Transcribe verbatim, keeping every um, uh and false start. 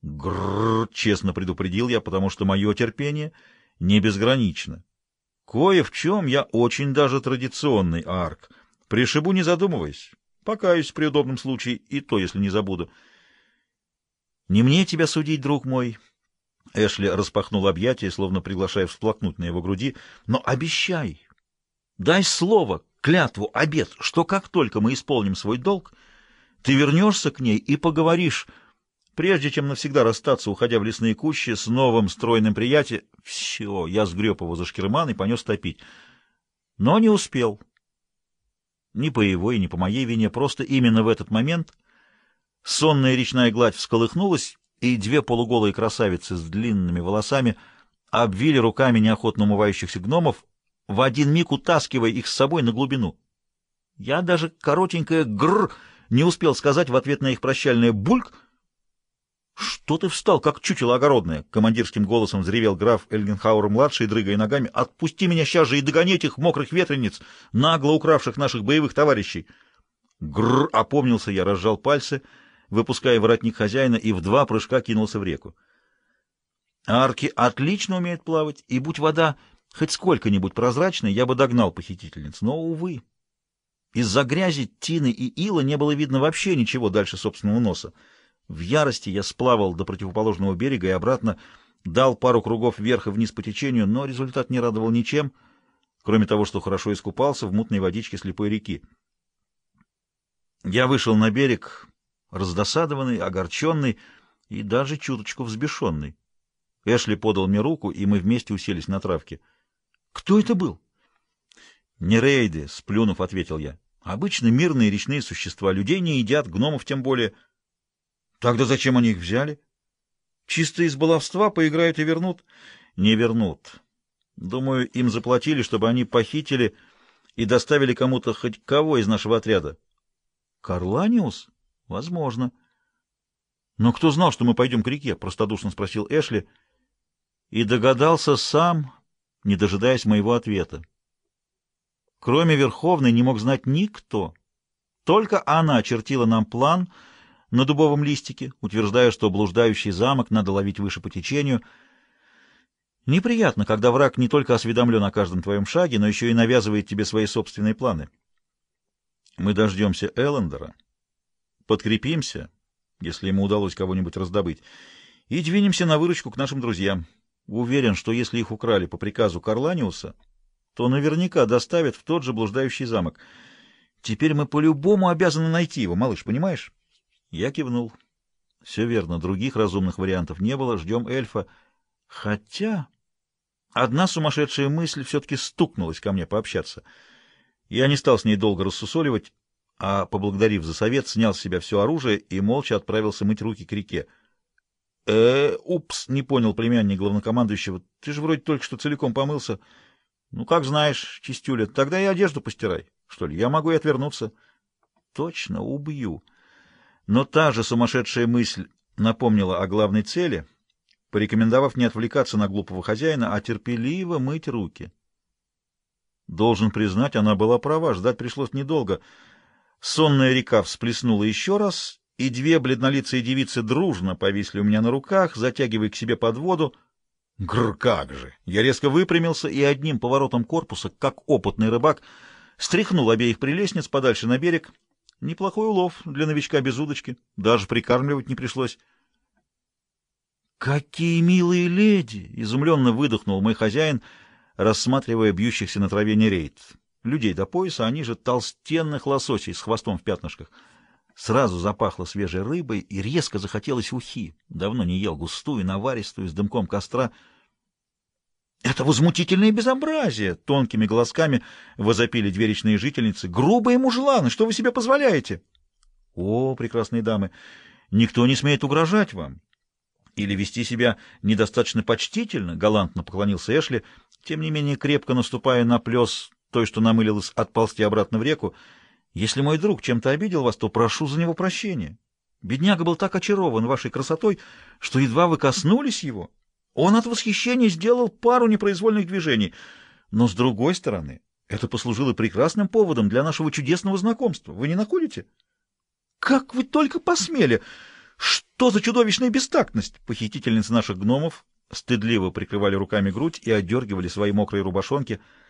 Грррр, честно предупредил я, потому что мое терпение не безгранично. Кое в чем я очень даже традиционный арк. Пришибу, не задумываясь. Покаюсь при удобном случае, и то, если не забуду. Не мне тебя судить, друг мой. Эшли распахнул объятия, словно приглашая всплакнуть на его груди. Но обещай, дай слово, клятву, обет, что как только мы исполним свой долг, ты вернешься к ней и поговоришь, прежде чем навсегда расстаться, уходя в лесные кущи с новым стройным приятелем. Все, я сгреб его за шкирман и понес топить. Но не успел. Ни по его и ни по моей вине, просто именно в этот момент сонная речная гладь всколыхнулась, и две полуголые красавицы с длинными волосами обвили руками неохотно умывающихся гномов, в один миг утаскивая их с собой на глубину. Я даже коротенькое «гррр» не успел сказать в ответ на их прощальное «бульк». «Что ты встал, как чучело огородное?» — командирским голосом взревел граф Эльгенхауэр-младший, дрыгая ногами. «Отпусти меня сейчас же и догони этих мокрых ветрениц, нагло укравших наших боевых товарищей!» «Гррр!» — опомнился я, разжал пальцы, выпуская воротник хозяина, и в два прыжка кинулся в реку. Арки отлично умеют плавать, и будь вода хоть сколько-нибудь прозрачной, я бы догнал похитительниц. Но, увы, из-за грязи, тины и ила не было видно вообще ничего дальше собственного носа. В ярости я сплавал до противоположного берега и обратно, дал пару кругов вверх и вниз по течению, но результат не радовал ничем, кроме того, что хорошо искупался в мутной водичке слепой реки. Я вышел на берег, раздосадованный, огорченный и даже чуточку взбешенный. Эшли подал мне руку, и мы вместе уселись на травке. «Кто это был?» «Нерейды», — сплюнув, ответил я. «Обычно мирные речные существа, людей не едят, гномов тем более». «Тогда зачем они их взяли?» «Чисто из баловства поиграют и вернут». «Не вернут. Думаю, им заплатили, чтобы они похитили и доставили кому-то хоть кого из нашего отряда». «Карланиус? Возможно». «Но кто знал, что мы пойдем к реке?» — простодушно спросил Эшли. И догадался сам, не дожидаясь моего ответа. Кроме Верховной не мог знать никто. Только она чертила нам план на дубовом листике, утверждая, что блуждающий замок надо ловить выше по течению. Неприятно, когда враг не только осведомлен о каждом твоем шаге, но еще и навязывает тебе свои собственные планы. Мы дождемся Эллендера, подкрепимся, если ему удалось кого-нибудь раздобыть, и двинемся на выручку к нашим друзьям. Уверен, что если их украли по приказу Карланиуса, то наверняка доставят в тот же блуждающий замок. Теперь мы по-любому обязаны найти его, малыш, понимаешь? Я кивнул. Все верно, других разумных вариантов не было, ждем эльфа. Хотя одна сумасшедшая мысль все-таки стукнулась ко мне пообщаться. Я не стал с ней долго рассусоливать, а, поблагодарив за совет, снял с себя все оружие и молча отправился мыть руки к реке. э упс, не понял племянник главнокомандующего. Ты же вроде только что целиком помылся. Ну, как знаешь, чистюля, тогда и одежду постирай. Что ли, я могу и отвернуться. Точно, убью. Но та же сумасшедшая мысль напомнила о главной цели, порекомендовав не отвлекаться на глупого хозяина, а терпеливо мыть руки. Должен признать, она была права, ждать пришлось недолго. Сонная река всплеснула еще раз, и две бледнолицые девицы дружно повисли у меня на руках, затягивая к себе под воду. Гр, как же! Я резко выпрямился и одним поворотом корпуса, как опытный рыбак, стряхнул обеих прелестниц подальше на берег. Неплохой улов для новичка без удочки, даже прикармливать не пришлось. «Какие милые леди!» — изумленно выдохнул мой хозяин, рассматривая бьющихся на траве нерейд. Людей до пояса, они же толстенных лососей с хвостом в пятнышках. Сразу запахло свежей рыбой и резко захотелось ухи. Давно не ел густую, наваристую, с дымком костра. «Это возмутительное безобразие!» — тонкими голосками возопили две речные жительницы. «Грубые мужланы! Что вы себе позволяете?» «О, прекрасные дамы! Никто не смеет угрожать вам или вести себя недостаточно почтительно!» — галантно поклонился Эшли, тем не менее крепко наступая на плес той, что намылилась отползти обратно в реку. «Если мой друг чем-то обидел вас, то прошу за него прощения. Бедняга был так очарован вашей красотой, что едва вы коснулись его, он от восхищения сделал пару непроизвольных движений. Но, с другой стороны, это послужило прекрасным поводом для нашего чудесного знакомства. Вы не находите? Как вы только посмели! Что за чудовищная бестактность? Похитительницы наших гномов стыдливо прикрывали руками грудь и одергивали свои мокрые рубашонки.